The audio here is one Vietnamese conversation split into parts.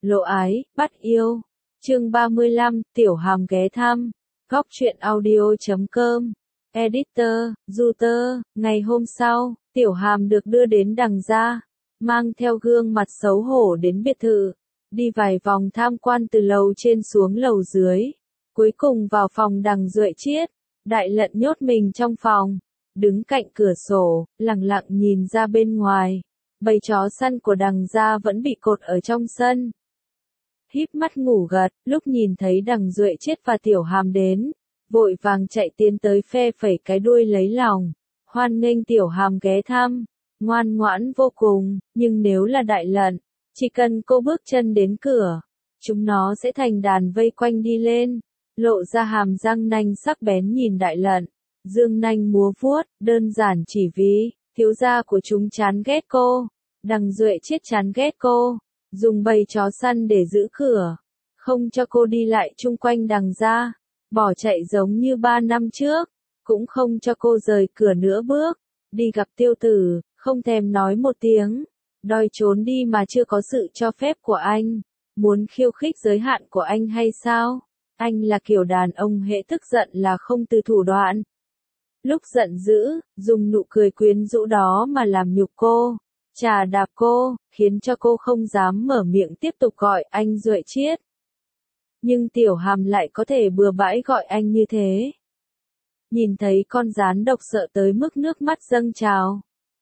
Lộ ái, bắt yêu. Chương 35, Tiểu Hàm ghé thăm. Góc truyện audio.com. Editor, Router. Ngày hôm sau, Tiểu Hàm được đưa đến Đằng gia, mang theo gương mặt xấu hổ đến biệt thự, đi vài vòng tham quan từ lầu trên xuống lầu dưới, cuối cùng vào phòng Đằng Duệ Chiết. Đại Lận nhốt mình trong phòng, đứng cạnh cửa sổ, lặng lặng nhìn ra bên ngoài. Bầy chó săn của Đằng gia vẫn bị cột ở trong sân. Híp mắt ngủ gật, lúc nhìn thấy Đằng Duệ Chiết và Tiểu Hàm đến, vội vàng chạy tiến tới phe phẩy cái đuôi lấy lòng, hoan nghênh Tiểu Hàm ghé thăm, ngoan ngoãn vô cùng. Nhưng nếu là Đại Lận, chỉ cần cô bước chân đến cửa, chúng nó sẽ thành đàn vây quanh đi lên, lộ ra hàm răng nanh sắc bén nhìn Đại Lận, dương nanh múa vuốt, đơn giản chỉ vì thiếu gia của chúng chán ghét cô. Đằng Duệ Chiết chán ghét cô, dùng bầy chó săn để giữ cửa, không cho cô đi lại chung quanh Đằng gia, bỏ chạy giống như 3 năm trước, cũng không cho cô rời cửa nửa bước, đi gặp Tiêu Tử, không thèm nói một tiếng, đòi trốn đi mà chưa có sự cho phép của anh, muốn khiêu khích giới hạn của anh hay sao? Anh là kiểu đàn ông hễ tức giận là không từ thủ đoạn. Lúc giận dữ, dùng nụ cười quyến rũ đó mà làm nhục cô, chà đạp cô, khiến cho cô không dám mở miệng tiếp tục gọi anh Duệ Chiết. Nhưng Tiểu Hàm lại có thể bừa bãi gọi anh như thế. Nhìn thấy con gián độc sợ tới mức nước mắt dâng trào.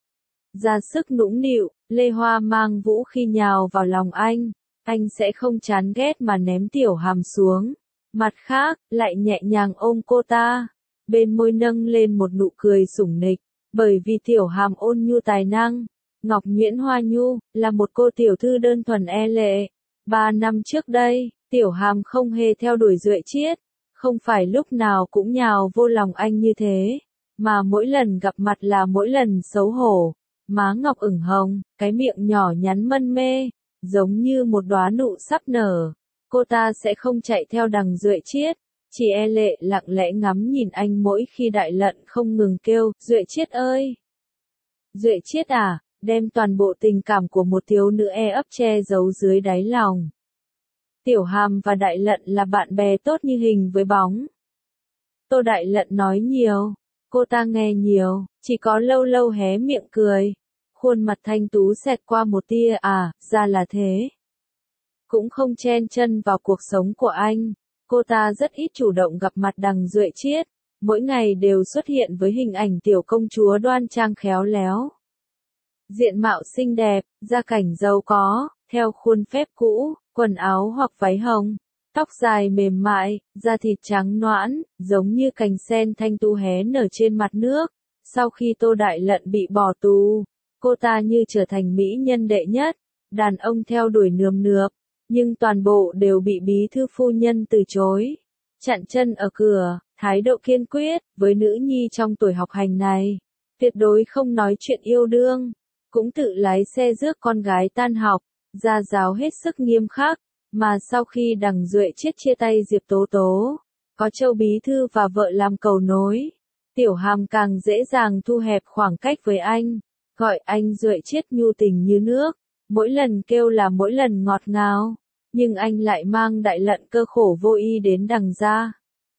Ra sức nũng nịu, Lê Hoa mang vũ khí nhào vào lòng anh sẽ không chán ghét mà ném Tiểu Hàm xuống. Mặt khác, lại nhẹ nhàng ôm cô ta, bên môi nâng lên một nụ cười sủng nịch, bởi vì Tiểu Hàm ôn nhu tài năng. Ngọc Nguyễn Hoa Nhu, là một cô tiểu thư đơn thuần e lệ. 3 năm trước đây, Tiểu Hàm không hề theo đuổi Duệ Chiết, không phải lúc nào cũng nhào vô lòng anh như thế, mà mỗi lần gặp mặt là mỗi lần xấu hổ, má ngọc ửng hồng, cái miệng nhỏ nhắn mân mê, giống như một đóa nụ sắp nở. Cô ta sẽ không chạy theo Đằng Duệ Chiết, chỉ e lệ lặng lẽ ngắm nhìn anh mỗi khi Đại Lận không ngừng kêu, Duệ Chiết ơi! Duệ Chiết à! Đem toàn bộ tình cảm của một thiếu nữ ấp che giấu dưới đáy lòng. Tiểu Hàm và Đại Lận là bạn bè tốt như hình với bóng. Tô Đại Lận nói nhiều, cô ta nghe nhiều, chỉ có lâu lâu hé miệng cười. Khuôn mặt thanh tú xẹt qua một tia ra là thế. Cũng không chen chân vào cuộc sống của anh, cô ta rất ít chủ động gặp mặt Đằng Duệ Chiết, mỗi ngày đều xuất hiện với hình ảnh tiểu công chúa đoan trang khéo léo. Diện mạo xinh đẹp, gia cảnh giàu có, theo khuôn phép cũ, quần áo hoặc váy hồng, tóc dài mềm mại, da thịt trắng nõn, giống như cành sen thanh tú hé nở trên mặt nước. Sau khi Tô Đại Lận bị bỏ tù, cô ta như trở thành mỹ nhân đệ nhất, đàn ông theo đuổi nườm nượp, nhưng toàn bộ đều bị bí thư phu nhân từ chối. Chặn chân ở cửa, thái độ kiên quyết, với nữ nhi trong tuổi học hành này, tuyệt đối không nói chuyện yêu đương. Cũng tự lái xe rước con gái tan học, gia giáo hết sức nghiêm khắc, mà sau khi Đằng Duệ Chiết chia tay Diệp Tố Tố, có Châu bí thư và vợ làm cầu nối, Tiểu Hàm càng dễ dàng thu hẹp khoảng cách với anh, gọi anh Duệ Chiết nhu tình như nước, mỗi lần kêu là mỗi lần ngọt ngào, nhưng anh lại mang Đại Lận cơ khổ vô y đến Đằng gia.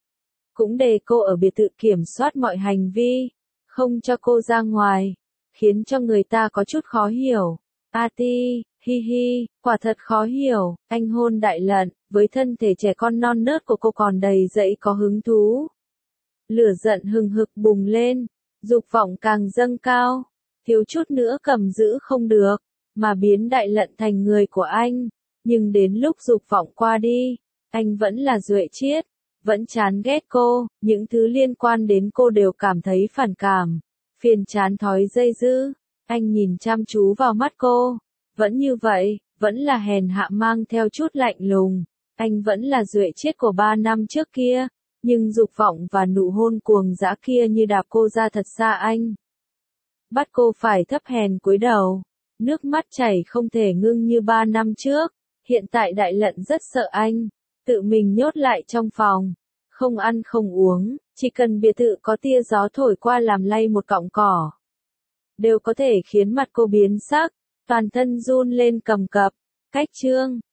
Cũng để cô ở biệt thự kiểm soát mọi hành vi, không cho cô ra ngoài, khiến cho người ta có chút khó hiểu. Ti, hi hi, quả thật khó hiểu, anh hôn Đại Lận, với thân thể trẻ con non nớt của cô còn đầy dẫy có hứng thú. Lửa giận hừng hực bùng lên, dục vọng càng dâng cao, thiếu chút nữa cầm giữ không được, mà biến Đại Lận thành người của anh. Nhưng đến lúc dục vọng qua đi, anh vẫn là Duệ Chiết, vẫn chán ghét cô, những thứ liên quan đến cô đều cảm thấy phản cảm. Phiền chán thói dây dưa, anh nhìn chăm chú vào mắt cô, vẫn như vậy, vẫn là hèn hạ mang theo chút lạnh lùng, anh vẫn là Duệ Chiết của 3 năm trước kia, nhưng dục vọng và nụ hôn cuồng dã kia như đạp cô ra thật xa anh. Bắt cô phải thấp hèn cúi đầu, nước mắt chảy không thể ngưng như 3 năm trước, hiện tại Đại Lận rất sợ anh, tự mình nhốt lại trong phòng, không ăn không uống. Chỉ cần biệt thự có tia gió thổi qua làm lay một cọng cỏ, đều có thể khiến mặt cô biến sắc, toàn thân run lên cầm cập. Cách chương